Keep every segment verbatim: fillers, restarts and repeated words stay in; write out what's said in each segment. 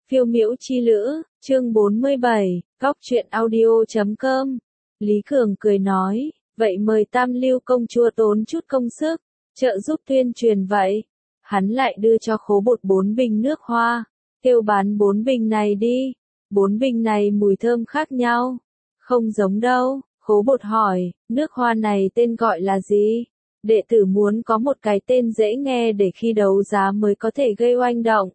Phiêu miễu chi lữ, chương bốn mươi bảy, góc truyện audio chấm com. Lý Cường cười nói, vậy mời Tam Lưu công chúa tốn chút công sức, trợ giúp tuyên truyền vậy. Hắn lại đưa cho Khố Bột bốn bình nước hoa, kêu bán bốn bình này đi. Bốn bình này mùi thơm khác nhau. Không giống đâu, Khố Bột hỏi, nước hoa này tên gọi là gì? Đệ tử muốn có một cái tên dễ nghe để khi đấu giá mới có thể gây oanh động.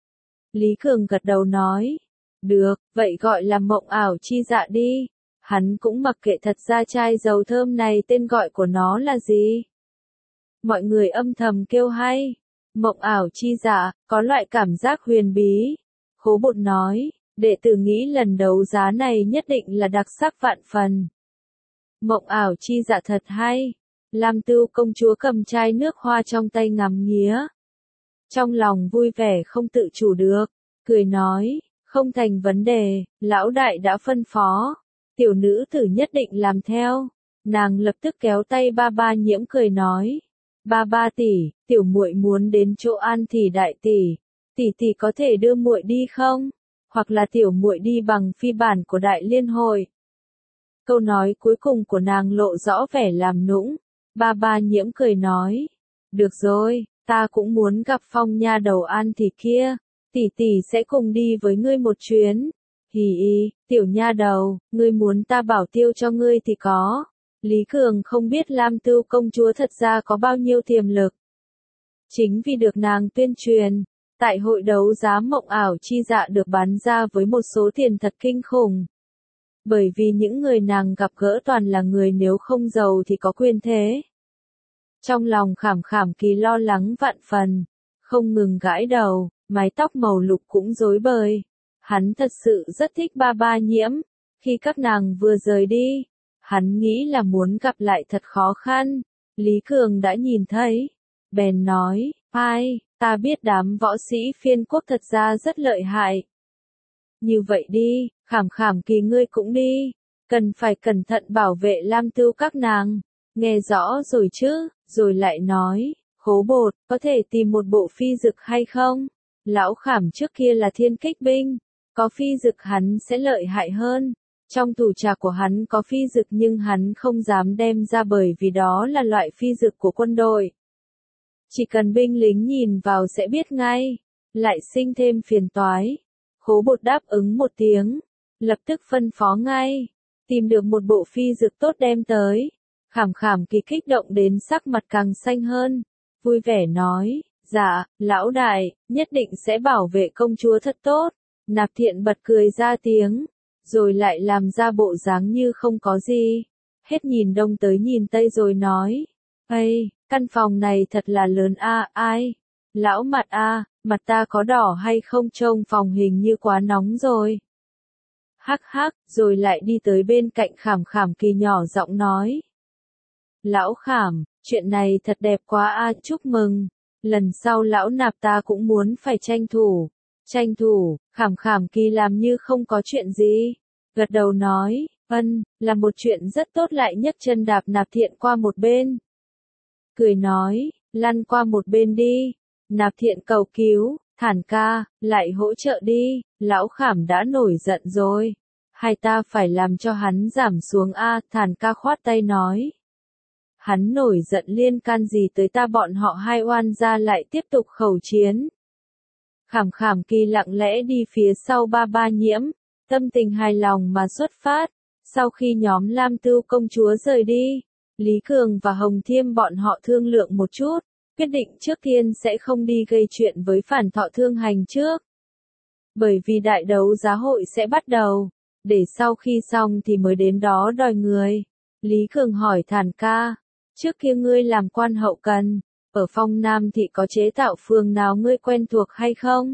Lý Cường gật đầu nói, được, vậy gọi là mộng ảo chi dạ đi. Hắn cũng mặc kệ thật ra chai dầu thơm này tên gọi của nó là gì. Mọi người âm thầm kêu hay, mộng ảo chi dạ, có loại cảm giác huyền bí. Khố Bột nói, đệ tử nghĩ lần đấu giá này nhất định là đặc sắc vạn phần. Mộng ảo chi dạ thật hay. Lam Tưu công chúa cầm chai nước hoa trong tay ngắm nghía. Trong lòng vui vẻ không tự chủ được, cười nói, không thành vấn đề, lão đại đã phân phó, tiểu nữ tử nhất định làm theo. Nàng lập tức kéo tay ba ba Nhiễm cười nói, ba ba tỷ, tiểu muội muốn đến chỗ An tỷ đại tỷ, tỷ tỷ có thể đưa muội đi không? Hoặc là tiểu muội đi bằng phi bản của đại liên hội. Câu nói cuối cùng của nàng lộ rõ vẻ làm nũng. Ba ba Nhiễm cười nói, được rồi, ta cũng muốn gặp Phong nha đầu An tỷ kia, tỷ tỷ sẽ cùng đi với ngươi một chuyến. Hì hì, tiểu nha đầu, ngươi muốn ta bảo tiêu cho ngươi thì có. Lý Cường không biết Lam Tưu công chúa thật ra có bao nhiêu tiềm lực. Chính vì được nàng tuyên truyền, tại hội đấu giá mộng ảo chi dạ được bán ra với một số tiền thật kinh khủng. Bởi vì những người nàng gặp gỡ toàn là người nếu không giàu thì có quyền thế. Trong lòng Khảm Khảm Kỳ lo lắng vạn phần, không ngừng gãi đầu, mái tóc màu lục cũng rối bời. Hắn thật sự rất thích ba ba Nhiễm. Khi các nàng vừa rời đi, hắn nghĩ là muốn gặp lại thật khó khăn. Lý Cường đã nhìn thấy, bèn nói, ai, ta biết đám võ sĩ phiên quốc thật ra rất lợi hại. Như vậy đi, Khảm Khảm Kỳ ngươi cũng đi, cần phải cẩn thận bảo vệ Lam Tưu các nàng. Nghe rõ rồi chứ, rồi lại nói, Khố Bột, có thể tìm một bộ phi dực hay không? Lão Khảm trước kia là thiên kích binh, có phi dực hắn sẽ lợi hại hơn. Trong tủ trà của hắn có phi dực nhưng hắn không dám đem ra bởi vì đó là loại phi dực của quân đội. Chỉ cần binh lính nhìn vào sẽ biết ngay, lại sinh thêm phiền toái. Khố Bột đáp ứng một tiếng, lập tức phân phó ngay, tìm được một bộ phi dực tốt đem tới. Khảm Khảm Kỳ kích động đến sắc mặt càng xanh hơn, vui vẻ nói, dạ, lão đại, nhất định sẽ bảo vệ công chúa thật tốt. Nạp Thiện bật cười ra tiếng, rồi lại làm ra bộ dáng như không có gì. Hết nhìn đông tới nhìn tây rồi nói, ây, căn phòng này thật là lớn a, ai? Lão mặt a, mặt ta có đỏ hay không trông phòng hình như quá nóng rồi. Hắc hắc, rồi lại đi tới bên cạnh Khảm Khảm Kỳ nhỏ giọng nói. Lão Khảm, chuyện này thật đẹp quá a, chúc mừng. Lần sau lão nạp ta cũng muốn phải tranh thủ. Tranh thủ, Khảm Khảm Kỳ làm như không có chuyện gì. Gật đầu nói, ân, là một chuyện rất tốt lại nhấc chân đạp Nạp Thiện qua một bên. Cười nói, lăn qua một bên đi. Nạp Thiện cầu cứu, Thản ca, lại hỗ trợ đi, lão Khảm đã nổi giận rồi. Hai ta phải làm cho hắn giảm xuống a, Thản ca khoát tay nói. Hắn nổi giận liên can gì tới ta, bọn họ hai oan gia lại tiếp tục khẩu chiến. Khảm Khảm Kỳ lặng lẽ đi phía sau ba ba Nhiễm, tâm tình hài lòng mà xuất phát. Sau khi nhóm Lam Tưu công chúa rời đi, Lý Cường và Hồng Thiêm bọn họ thương lượng một chút, quyết định trước tiên sẽ không đi gây chuyện với Phản Thọ Thương Hành trước. Bởi vì đại đấu giá hội sẽ bắt đầu, để sau khi xong thì mới đến đó đòi người. Lý Cường hỏi Thản ca, trước kia ngươi làm quan hậu cần, ở Phong Nam thị có chế tạo phường nào ngươi quen thuộc hay không?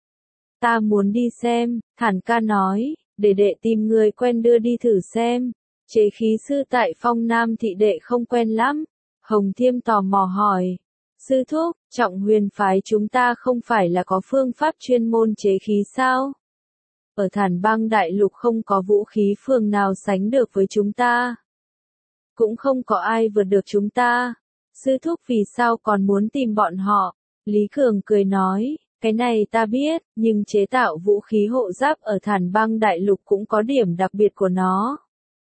Ta muốn đi xem, Thản ca nói, để đệ tìm người quen đưa đi thử xem. Chế khí sư tại Phong Nam thị đệ không quen lắm. Hồng Thiêm tò mò hỏi, sư thúc, Trọng Huyền phái chúng ta không phải là có phương pháp chuyên môn chế khí sao? Ở Thản Bang đại lục không có vũ khí phường nào sánh được với chúng ta. Cũng không có ai vượt được chúng ta. Sư thúc vì sao còn muốn tìm bọn họ? Lý Cường cười nói, Cái này ta biết, nhưng chế tạo vũ khí hộ giáp ở Thản Bang Đại Lục cũng có điểm đặc biệt của nó.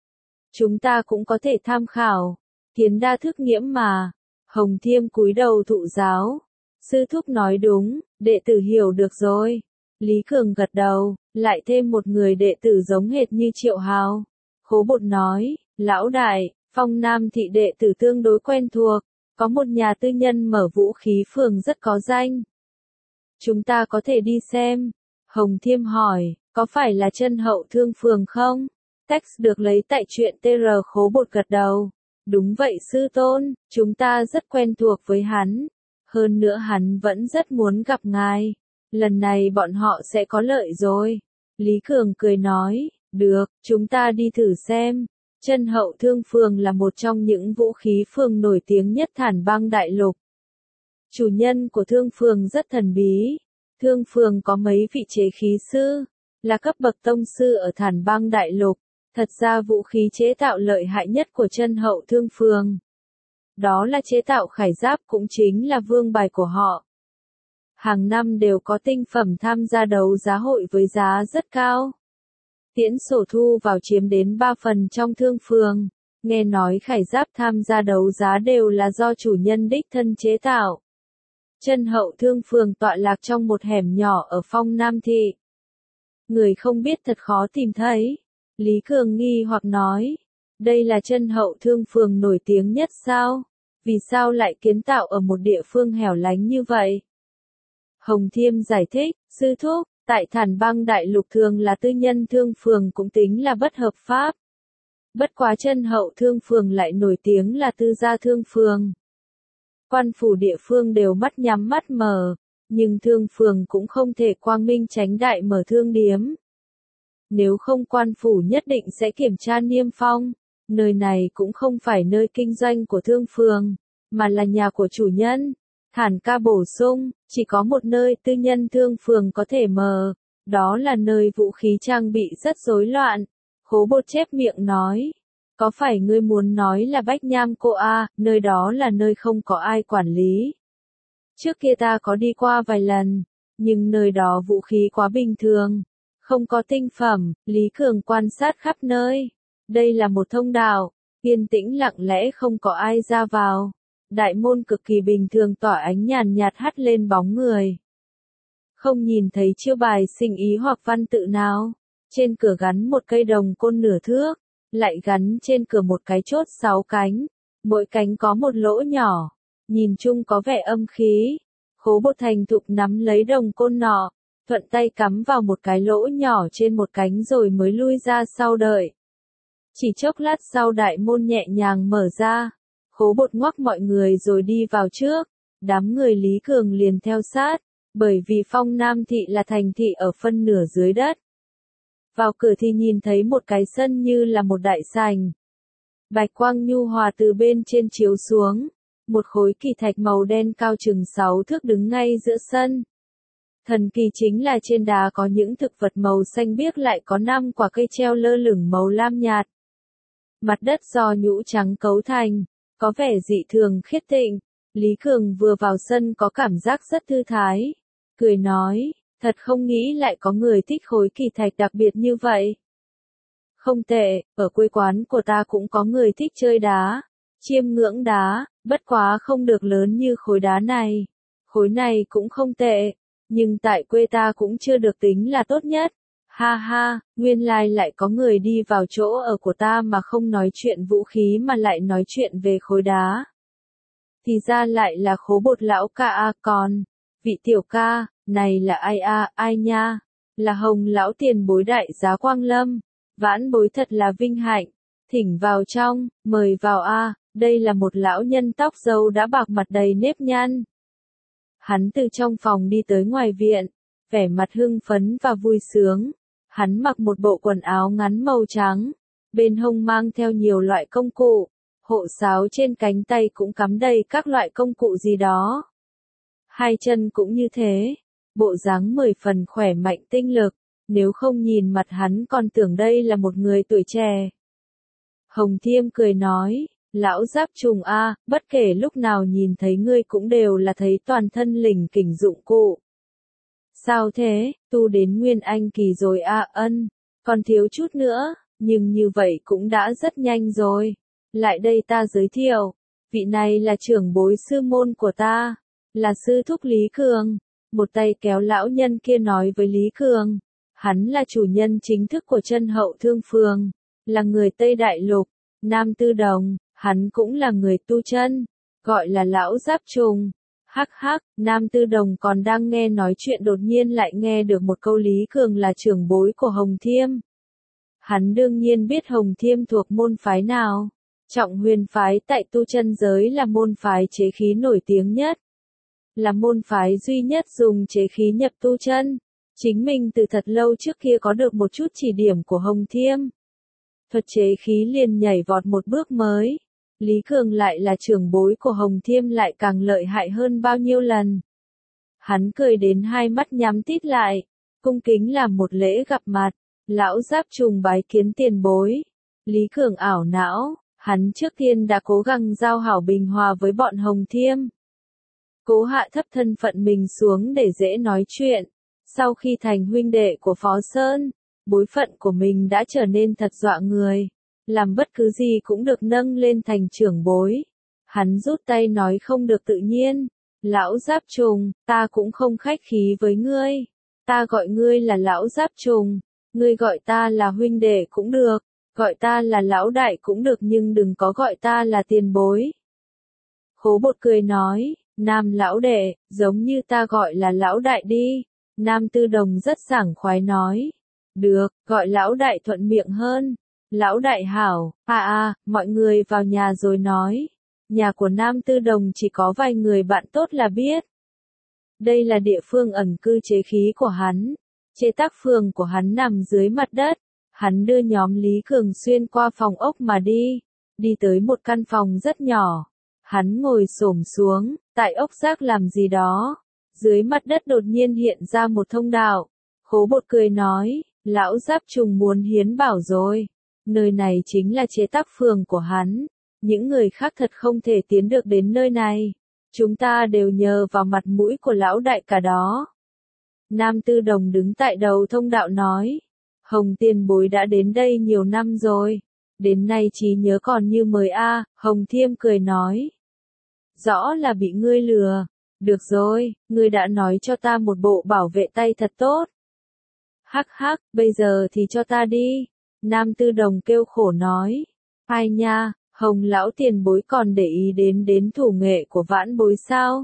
Chúng ta cũng có thể tham khảo. Kiến đa thức nghiễm mà. Hồng Thiêm cúi đầu thụ giáo. Sư thúc nói đúng, đệ tử hiểu được rồi. Lý Cường gật đầu, lại thêm một người đệ tử giống hệt như Triệu Hào. Khố Bột nói, lão đại, Phong Nam thị đệ tử tương đối quen thuộc, có một nhà tư nhân mở vũ khí phường rất có danh. Chúng ta có thể đi xem. Hồng Thiêm hỏi, có phải là Chân Hậu Thương phường không? Text được lấy tại truyện tê rờ. Khố Bột gật đầu. Đúng vậy sư tôn, chúng ta rất quen thuộc với hắn. Hơn nữa hắn vẫn rất muốn gặp ngài. Lần này bọn họ sẽ có lợi rồi. Lý Cường cười nói, được, chúng ta đi thử xem. Chân Hậu Thương phường là một trong những vũ khí phường nổi tiếng nhất Thản Bang Đại Lục. Chủ nhân của thương phường rất thần bí. Thương phường có mấy vị chế khí sư, là cấp bậc tông sư ở Thản Bang Đại Lục. Thật ra vũ khí chế tạo lợi hại nhất của Chân Hậu Thương phường, đó là chế tạo khải giáp, cũng chính là vương bài của họ. Hàng năm đều có tinh phẩm tham gia đấu giá hội với giá rất cao. Tiễn sổ thu vào chiếm đến ba phần trong thương phường. Nghe nói khải giáp tham gia đấu giá đều là do chủ nhân đích thân chế tạo. Chân Hậu Thương phường tọa lạc trong một hẻm nhỏ ở Phong Nam thị. Người không biết thật khó tìm thấy. Lý Cường nghi hoặc nói, đây là Chân Hậu Thương phường nổi tiếng nhất sao? Vì sao lại kiến tạo ở một địa phương hẻo lánh như vậy? Hồng Thiêm giải thích, sư thúc, tại Thản Bang Đại Lục thường là tư nhân thương phường cũng tính là bất hợp pháp. Bất quá Chân Hậu Thương phường lại nổi tiếng là tư gia thương phường. Quan phủ địa phương đều mắt nhắm mắt mở, nhưng thương phường cũng không thể quang minh chánh đại mở thương điếm. Nếu không quan phủ nhất định sẽ kiểm tra niêm phong. Nơi này cũng không phải nơi kinh doanh của thương phường, mà là nhà của chủ nhân. Thản ca bổ sung, chỉ có một nơi tư nhân thương phường có thể mở, đó là nơi vũ khí trang bị rất rối loạn. Khố Bột chép miệng nói, có phải ngươi muốn nói là Bách Nham cô a, nơi đó là nơi không có ai quản lý. Trước kia ta có đi qua vài lần, nhưng nơi đó vũ khí quá bình thường, không có tinh phẩm. Lý Cường quan sát khắp nơi. Đây là một thông đạo, yên tĩnh lặng lẽ không có ai ra vào. Đại môn cực kỳ bình thường tỏa ánh nhàn nhạt hắt lên bóng người. Không nhìn thấy chiêu bài sinh ý hoặc văn tự nào. Trên cửa gắn một cây đồng côn nửa thước, lại gắn trên cửa một cái chốt sáu cánh. Mỗi cánh có một lỗ nhỏ, nhìn chung có vẻ âm khí. Khố Bột thành thục nắm lấy đồng côn nọ, thuận tay cắm vào một cái lỗ nhỏ trên một cánh rồi mới lui ra sau đợi. Chỉ chốc lát sau đại môn nhẹ nhàng mở ra. Khố Bột ngoắc mọi người rồi đi vào trước. Đám người Lý Cường liền theo sát, bởi vì Phong Nam thị là thành thị ở phân nửa dưới đất. Vào cửa thì nhìn thấy một cái sân như là một đại sảnh. Bạch quang nhu hòa từ bên trên chiếu xuống. Một khối kỳ thạch màu đen cao chừng sáu thước đứng ngay giữa sân. Thần kỳ chính là trên đá có những thực vật màu xanh biếc, lại có năm quả cây treo lơ lửng màu lam nhạt. Mặt đất do nhũ trắng cấu thành, có vẻ dị thường khiết tịnh. Lý Cường vừa vào sân có cảm giác rất thư thái. Cười nói, thật không nghĩ lại có người thích khối kỳ thạch đặc biệt như vậy. Không tệ, ở quê quán của ta cũng có người thích chơi đá, chiêm ngưỡng đá, bất quá không được lớn như khối đá này. Khối này cũng không tệ, nhưng tại quê ta cũng chưa được tính là tốt nhất. Ha ha, nguyên lai lại có người đi vào chỗ ở của ta mà không nói chuyện vũ khí mà lại nói chuyện về khối đá. Thì ra lại là Khố Bột lão ca a, còn, vị tiểu ca, này là ai a, ai nha, là Hồng lão tiền bối đại giá Quang Lâm, vãn bối thật là vinh hạnh, thỉnh vào trong, mời vào a, đây là một lão nhân tóc râu đã bạc mặt đầy nếp nhăn. Hắn từ trong phòng đi tới ngoài viện, vẻ mặt hưng phấn và vui sướng. Hắn mặc một bộ quần áo ngắn màu trắng, bên hông mang theo nhiều loại công cụ, hộ sáo trên cánh tay cũng cắm đầy các loại công cụ gì đó. Hai chân cũng như thế, bộ dáng mười phần khỏe mạnh tinh lực, nếu không nhìn mặt hắn còn tưởng đây là một người tuổi trẻ. Hồng Thiêm cười nói, lão giáp trùng a, bất kể lúc nào nhìn thấy ngươi cũng đều là thấy toàn thân lỉnh kỉnh dụng cụ. Sao thế, tu đến Nguyên Anh kỳ rồi à? Ân, còn thiếu chút nữa, nhưng như vậy cũng đã rất nhanh rồi. Lại đây ta giới thiệu, vị này là trưởng bối sư môn của ta, là sư thúc Lý Cường. Một tay kéo lão nhân kia nói với Lý Cường, hắn là chủ nhân chính thức của Chân Hậu Thương Phường, là người Tây Đại Lục, Nam Tư Đồng, hắn cũng là người tu chân, gọi là lão Giáp Trùng. Hắc hắc, Nam Tư Đồng còn đang nghe nói chuyện đột nhiên lại nghe được một câu Lý Cường là trưởng bối của Hồng Thiêm. Hắn đương nhiên biết Hồng Thiêm thuộc môn phái nào. Trọng Huyền phái tại tu chân giới là môn phái chế khí nổi tiếng nhất. Là môn phái duy nhất dùng chế khí nhập tu chân. Chính mình từ thật lâu trước kia có được một chút chỉ điểm của Hồng Thiêm. Thuật chế khí liền nhảy vọt một bước mới. Lý Cường lại là trưởng bối của Hồng Thiêm lại càng lợi hại hơn bao nhiêu lần. Hắn cười đến hai mắt nhắm tít lại, cung kính làm một lễ gặp mặt. Lão Giáp Trùng bái kiến tiền bối. Lý Cường ảo não, hắn trước tiên đã cố gắng giao hảo bình hòa với bọn Hồng Thiêm. Cố hạ thấp thân phận mình xuống để dễ nói chuyện. Sau khi thành huynh đệ của Phó Sơn, bối phận của mình đã trở nên thật dọa người. Làm bất cứ gì cũng được nâng lên thành trưởng bối. Hắn rút tay nói không được tự nhiên. Lão Giáp Trùng, ta cũng không khách khí với ngươi. Ta gọi ngươi là Lão Giáp Trùng. Ngươi gọi ta là huynh đệ cũng được. Gọi ta là lão đại cũng được nhưng đừng có gọi ta là tiền bối. Khố Bột cười nói, Nam lão đệ, giống như ta gọi là lão đại đi. Nam Tư Đồng rất sảng khoái nói. Được, gọi lão đại thuận miệng hơn. Lão đại hảo, à à, mọi người vào nhà rồi nói. Nhà của Nam Tư Đồng chỉ có vài người bạn tốt là biết. Đây là địa phương ẩn cư chế khí của hắn. Chế tác phường của hắn nằm dưới mặt đất. Hắn đưa nhóm Lý Cường xuyên qua phòng ốc mà đi. Đi tới một căn phòng rất nhỏ. Hắn ngồi xổm xuống, tại ốc rác làm gì đó. Dưới mặt đất đột nhiên hiện ra một thông đạo. Khố Bột cười nói, lão Giáp Trùng muốn hiến bảo rồi. Nơi này chính là chế tác phường của hắn. Những người khác thật không thể tiến được đến nơi này. Chúng ta đều nhờ vào mặt mũi của lão đại cả đó. Nam Tư Đồng đứng tại đầu thông đạo nói. Hồng tiền bối đã đến đây nhiều năm rồi. Đến nay trí nhớ còn như mới a. À, Hồng Thiêm cười nói. Rõ là bị ngươi lừa. Được rồi, ngươi đã nói cho ta một bộ bảo vệ tay thật tốt. Hắc hắc, bây giờ thì cho ta đi. Nam Tư Đồng kêu khổ nói. Ai nha, Hồng lão tiền bối còn để ý đến đến thủ nghệ của vãn bối sao?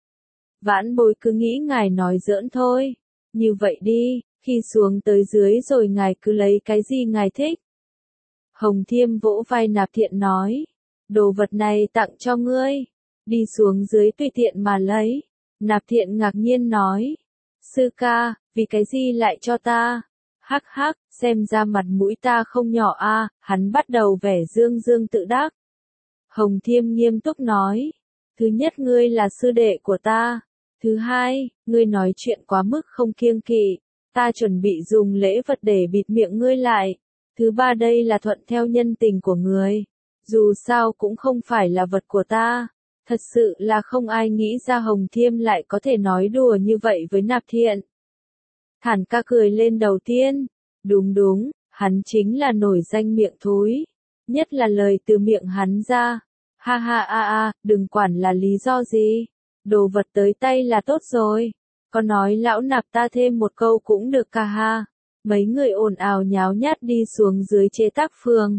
Vãn bối cứ nghĩ ngài nói giỡn thôi. Như vậy đi, khi xuống tới dưới rồi ngài cứ lấy cái gì ngài thích. Hồng Thiêm vỗ vai Nạp Thiện nói. Đồ vật này tặng cho ngươi. Đi xuống dưới tùy tiện mà lấy. Nạp Thiện ngạc nhiên nói. Sư ca, vì cái gì lại cho ta? Hắc hắc, xem ra mặt mũi ta không nhỏ a. À, hắn bắt đầu vẻ dương dương tự đắc. Hồng Thiêm nghiêm túc nói. Thứ nhất ngươi là sư đệ của ta. Thứ hai, ngươi nói chuyện quá mức không kiêng kỵ. Ta chuẩn bị dùng lễ vật để bịt miệng ngươi lại. Thứ ba đây là thuận theo nhân tình của ngươi. Dù sao cũng không phải là vật của ta. Thật sự là không ai nghĩ ra Hồng Thiêm lại có thể nói đùa như vậy với Nạp Thiện. Thản ca cười lên đầu tiên. Đúng đúng, hắn chính là nổi danh miệng thúi. Nhất là lời từ miệng hắn ra. Ha ha a a, đừng quản là lý do gì. Đồ vật tới tay là tốt rồi. Có nói lão Nạp ta thêm một câu cũng được ca ha. Mấy người ồn ào nháo nhát đi xuống dưới chế tác phường.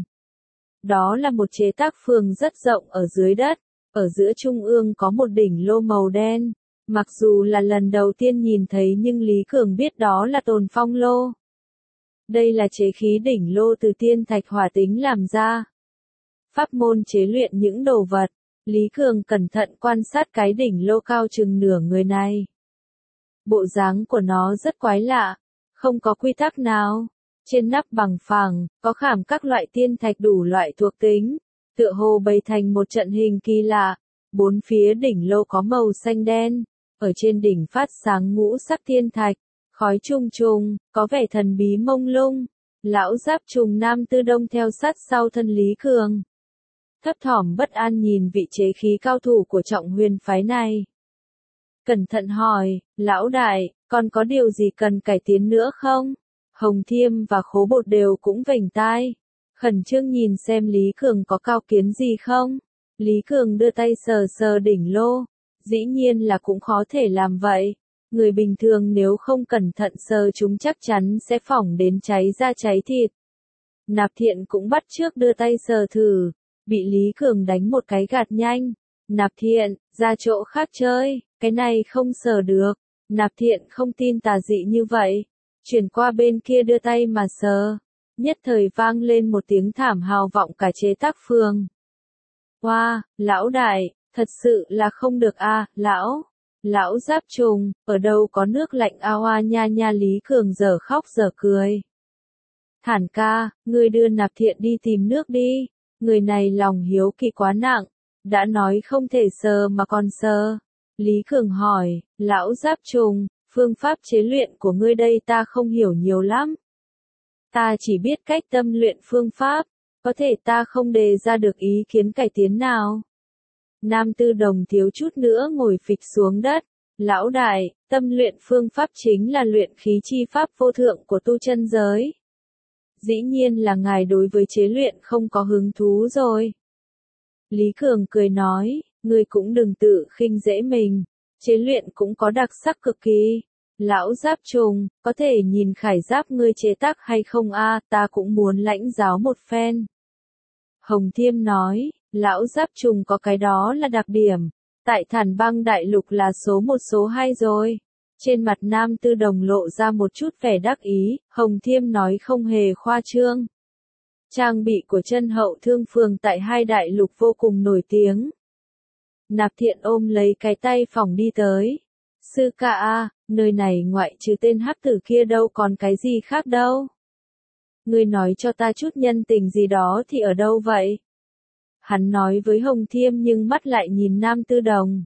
Đó là một chế tác phường rất rộng ở dưới đất. Ở giữa trung ương có một đỉnh lô màu đen. Mặc dù là lần đầu tiên nhìn thấy nhưng Lý Cường biết đó là Tồn Phong lô. Đây là chế khí đỉnh lô từ tiên thạch hỏa tính làm ra. Pháp môn chế luyện những đồ vật. Lý Cường cẩn thận quan sát cái đỉnh lô cao chừng nửa người này. Bộ dáng của nó rất quái lạ. Không có quy tắc nào. Trên nắp bằng phẳng, có khảm các loại tiên thạch đủ loại thuộc tính. Tựa hồ bày thành một trận hình kỳ lạ. Bốn phía đỉnh lô có màu xanh đen. Ở trên đỉnh phát sáng ngũ sắc thiên thạch. Khói trùng trùng, có vẻ thần bí mông lung. Lão Giáp Trùng Nam Tư Đông theo sát sau thân Lý Cường. Thấp thỏm bất an nhìn vị chế khí cao thủ của Trọng Huyền phái này. cẩn thận hỏi, lão đại, còn có điều gì cần cải tiến nữa không? Hồng Thiêm và Khố Bột đều cũng vểnh tai, khẩn trương nhìn xem Lý Cường có cao kiến gì không. Lý Cường đưa tay sờ sờ đỉnh lô, dĩ nhiên là cũng khó thể làm vậy. Người bình thường nếu không cẩn thận sờ chúng chắc chắn sẽ phỏng đến cháy da cháy thịt. Nạp Thiện cũng bắt trước đưa tay sờ thử, bị Lý Cường đánh một cái gạt nhanh. Nạp Thiện, ra chỗ khác chơi, cái này không sờ được. Nạp Thiện không tin tà dị như vậy, chuyển qua bên kia đưa tay mà sờ. Nhất thời vang lên một tiếng thảm hào vọng cả chế tác phường. Wow, lão đại, thật sự là không được a, à, lão. Lão Giáp Trùng, ở đâu có nước lạnh a hoa nha nha. Lý Cường giờ khóc giờ cười. Thản ca, ngươi đưa Nạp Thiện đi tìm nước đi, người này lòng hiếu kỳ quá nặng, đã nói không thể sờ mà còn sờ. Lý Cường hỏi, lão Giáp Trùng, phương pháp chế luyện của ngươi đây ta không hiểu nhiều lắm. Ta chỉ biết cách tâm luyện phương pháp, có thể ta không đề ra được ý kiến cải tiến nào. Nam Tư Đồng thiếu chút nữa ngồi phịch xuống đất. Lão đại, tâm luyện phương pháp chính là luyện khí chi pháp vô thượng của tu chân giới. Dĩ nhiên là ngài đối với chế luyện không có hứng thú rồi. Lý Cường cười nói, ngươi cũng đừng tự khinh dễ mình, chế luyện cũng có đặc sắc cực kỳ. Lão Giáp Trùng, có thể nhìn khải giáp ngươi chế tác hay không a, ta cũng muốn lãnh giáo một phen. Hồng Thiêm nói, lão Giáp Trùng có cái đó là đặc điểm, tại Thản Băng Đại Lục là số một số hai rồi. Trên mặt Nam Tư Đồng lộ ra một chút vẻ đắc ý, Hồng Thiêm nói không hề khoa trương. Trang bị của Chân Hậu Thương Phường tại hai đại lục vô cùng nổi tiếng. Nạp Thiện ôm lấy cái tay phỏng đi tới. Sư ca a, nơi này ngoại trừ tên hắc tử kia đâu còn cái gì khác đâu. Ngươi nói cho ta chút nhân tình gì đó thì ở đâu vậy? Hắn nói với Hồng Thiêm nhưng mắt lại nhìn Nam Tư Đồng.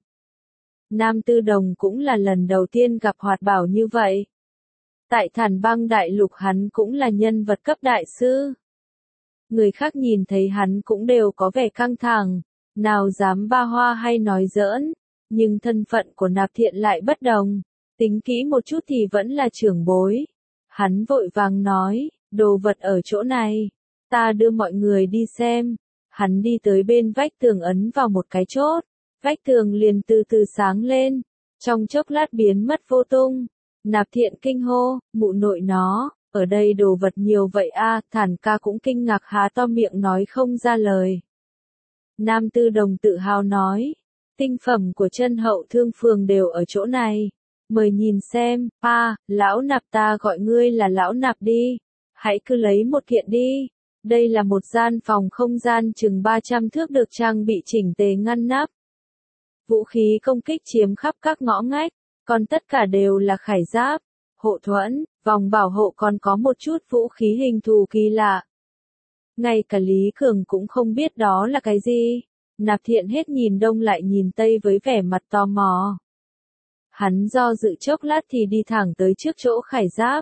Nam Tư Đồng cũng là lần đầu tiên gặp Hoạt Bảo như vậy. Tại Thản Băng Đại Lục hắn cũng là nhân vật cấp đại sư. Người khác nhìn thấy hắn cũng đều có vẻ căng thẳng, nào dám ba hoa hay nói giỡn, nhưng thân phận của Nạp Thiện lại bất đồng, tính kỹ một chút thì vẫn là trưởng bối. Hắn vội vàng nói, đồ vật ở chỗ này, ta đưa mọi người đi xem. Hắn đi tới bên vách tường ấn vào một cái chốt, vách tường liền từ từ sáng lên, trong chốc lát biến mất vô tung. Nạp Thiện kinh hô, mụ nội nó, ở đây đồ vật nhiều vậy a, à, Thản ca cũng kinh ngạc há to miệng nói không ra lời. Nam Tư Đồng tự hào nói, tinh phẩm của Chân Hậu Thương Phường đều ở chỗ này, mời nhìn xem. A, lão Nạp ta gọi ngươi là lão Nạp đi, hãy cứ lấy một kiện đi. Đây là một gian phòng không gian chừng ba trăm thước được trang bị chỉnh tề ngăn nắp. Vũ khí công kích chiếm khắp các ngõ ngách, còn tất cả đều là khải giáp, hộ thuẫn, vòng bảo hộ, còn có một chút vũ khí hình thù kỳ lạ. Ngay cả Lý Cường cũng không biết đó là cái gì. Nạp Thiện hết nhìn đông lại nhìn tây với vẻ mặt tò mò. Hắn do dự chốc lát thì đi thẳng tới trước chỗ khải giáp.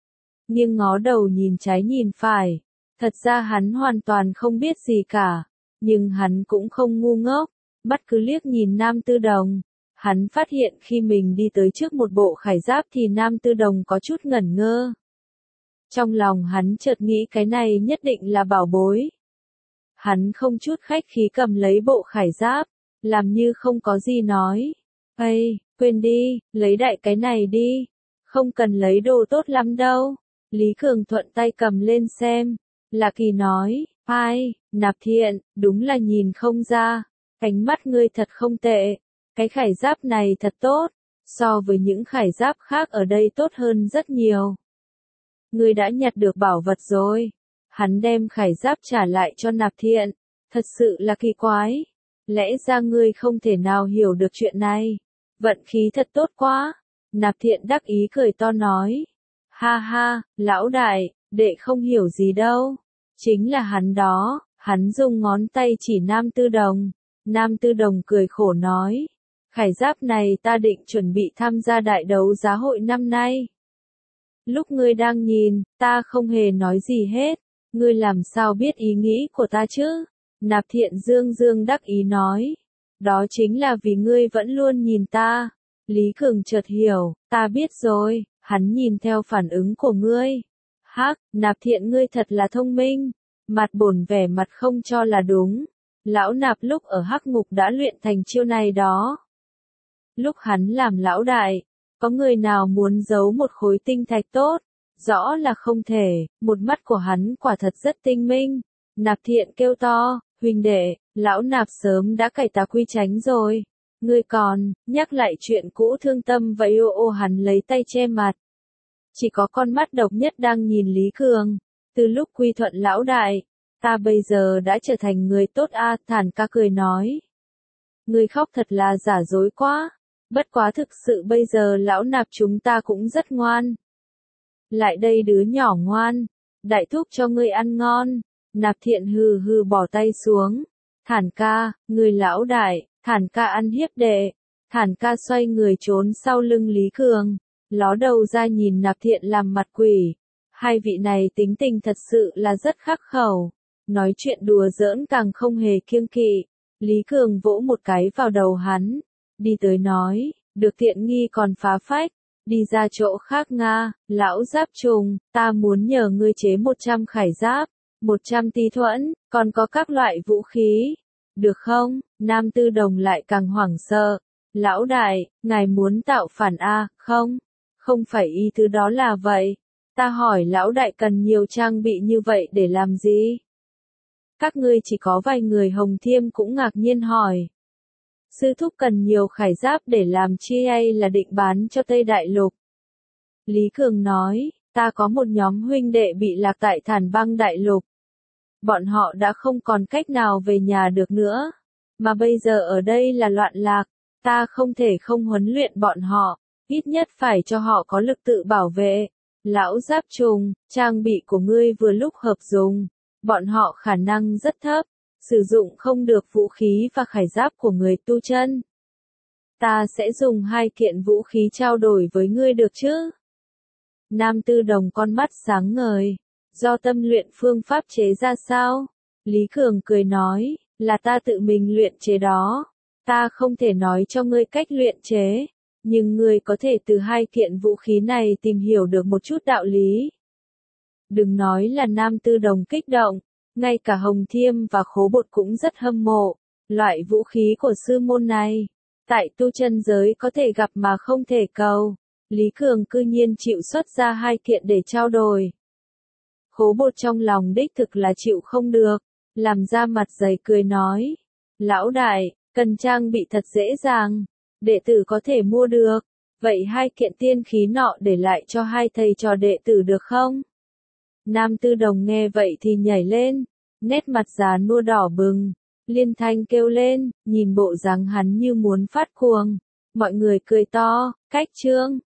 Nhưng ngó đầu nhìn trái nhìn phải. Thật ra hắn hoàn toàn không biết gì cả, nhưng hắn cũng không ngu ngốc, mắt cứ liếc nhìn Nam Tư Đồng. Hắn phát hiện khi mình đi tới trước một bộ khải giáp thì Nam Tư Đồng có chút ngẩn ngơ. Trong lòng hắn chợt nghĩ cái này nhất định là bảo bối. Hắn không chút khách khí cầm lấy bộ khải giáp, làm như không có gì nói. Ây, quên đi, lấy đại cái này đi, không cần lấy đồ tốt lắm đâu. Lý Cường thuận tay cầm lên xem. Lạ Kỳ nói, ai, Nạp Thiện, đúng là nhìn không ra, ánh mắt ngươi thật không tệ, cái khải giáp này thật tốt, so với những khải giáp khác ở đây tốt hơn rất nhiều. Ngươi đã nhặt được bảo vật rồi. Hắn đem khải giáp trả lại cho Nạp Thiện, thật sự là kỳ quái, lẽ ra ngươi không thể nào hiểu được chuyện này, vận khí thật tốt quá. Nạp Thiện đắc ý cười to nói, ha ha, lão đại, đệ không hiểu gì đâu, chính là hắn đó. Hắn dùng ngón tay chỉ Nam Tư Đồng. Nam Tư Đồng cười khổ nói, khải giáp này ta định chuẩn bị tham gia đại đấu giá hội năm nay. Lúc ngươi đang nhìn, ta không hề nói gì hết, ngươi làm sao biết ý nghĩ của ta chứ? Nạp Thiện dương dương đắc ý nói, đó chính là vì ngươi vẫn luôn nhìn ta, Lý Cường chợt hiểu, ta biết rồi, hắn nhìn theo phản ứng của ngươi. Hắc, Nạp Thiện ngươi thật là thông minh. Mặt bổn vẻ mặt không cho là đúng. Lão Nạp lúc ở Hắc Ngục đã luyện thành chiêu này đó. Lúc hắn làm lão đại, có người nào muốn giấu một khối tinh thạch tốt? Rõ là không thể, một mắt của hắn quả thật rất tinh minh. Nạp Thiện kêu to, huynh đệ, lão Nạp sớm đã cải tà quy chánh rồi. Ngươi còn, nhắc lại chuyện cũ thương tâm vậy ô ô hắn lấy tay che mặt. Chỉ có con mắt độc nhất đang nhìn Lý Cường. Từ lúc quy thuận lão đại, ta bây giờ đã trở thành người tốt a à, Thản ca cười nói. Ngươi khóc thật là giả dối quá. Bất quá thực sự bây giờ lão Nạp chúng ta cũng rất ngoan. Lại đây đứa nhỏ ngoan, đại thúc cho ngươi ăn ngon. Nạp Thiện hừ hừ bỏ tay xuống. Thản ca, người lão đại, Thản ca ăn hiếp đệ. Thản ca xoay người trốn sau lưng Lý Cường, ló đầu ra nhìn Nạp Thiện làm mặt quỷ. Hai vị này tính tình thật sự là rất khắc khẩu, nói chuyện đùa giỡn càng không hề kiêng kỵ. Lý Cường vỗ một cái vào đầu hắn, đi tới nói, được tiện nghi còn phá phách, đi ra chỗ khác nga, lão giáp trùng, ta muốn nhờ ngươi chế một trăm khải giáp, một trăm ti thuẫn, còn có các loại vũ khí. Được không? Nam Tư Đồng lại càng hoảng sợ. Lão đại, ngài muốn tạo phản a à, không? Không phải ý thứ đó là vậy. Ta hỏi lão đại cần nhiều trang bị như vậy để làm gì? Các ngươi chỉ có vài người. Hồng Thiêm cũng ngạc nhiên hỏi. Sư thúc cần nhiều khải giáp để làm chi hay là định bán cho Tây Đại Lục? Lý Cường nói, ta có một nhóm huynh đệ bị lạc tại Thản Bang Đại Lục. Bọn họ đã không còn cách nào về nhà được nữa. Mà bây giờ ở đây là loạn lạc, ta không thể không huấn luyện bọn họ, ít nhất phải cho họ có lực tự bảo vệ. Lão giáp trùng, trang bị của ngươi vừa lúc hợp dùng. Bọn họ khả năng rất thấp, sử dụng không được vũ khí và khải giáp của người tu chân. Ta sẽ dùng hai kiện vũ khí trao đổi với ngươi được chứ? Nam Tư Đồng con mắt sáng ngời. Do tâm luyện phương pháp chế ra sao? Lý Cường cười nói, là ta tự mình luyện chế đó. Ta không thể nói cho ngươi cách luyện chế, nhưng ngươi có thể từ hai kiện vũ khí này tìm hiểu được một chút đạo lý. Đừng nói là Nam Tư Đồng kích động, ngay cả Hồng Thiêm và Khố Bột cũng rất hâm mộ. Loại vũ khí của sư môn này, tại tu chân giới có thể gặp mà không thể cầu. Lý Cường cư nhiên chịu xuất ra hai kiện để trao đổi. Khố Bột trong lòng đích thực là chịu không được, làm ra mặt dày cười nói. Lão đại, cần trang bị thật dễ dàng, đệ tử có thể mua được. Vậy hai kiện tiên khí nọ để lại cho hai thầy trò đệ tử được không? Nam Tư Đồng nghe vậy thì nhảy lên, nét mặt già nua đỏ bừng, liên thanh kêu lên, nhìn bộ dáng hắn như muốn phát cuồng. Mọi người cười to, cách trương,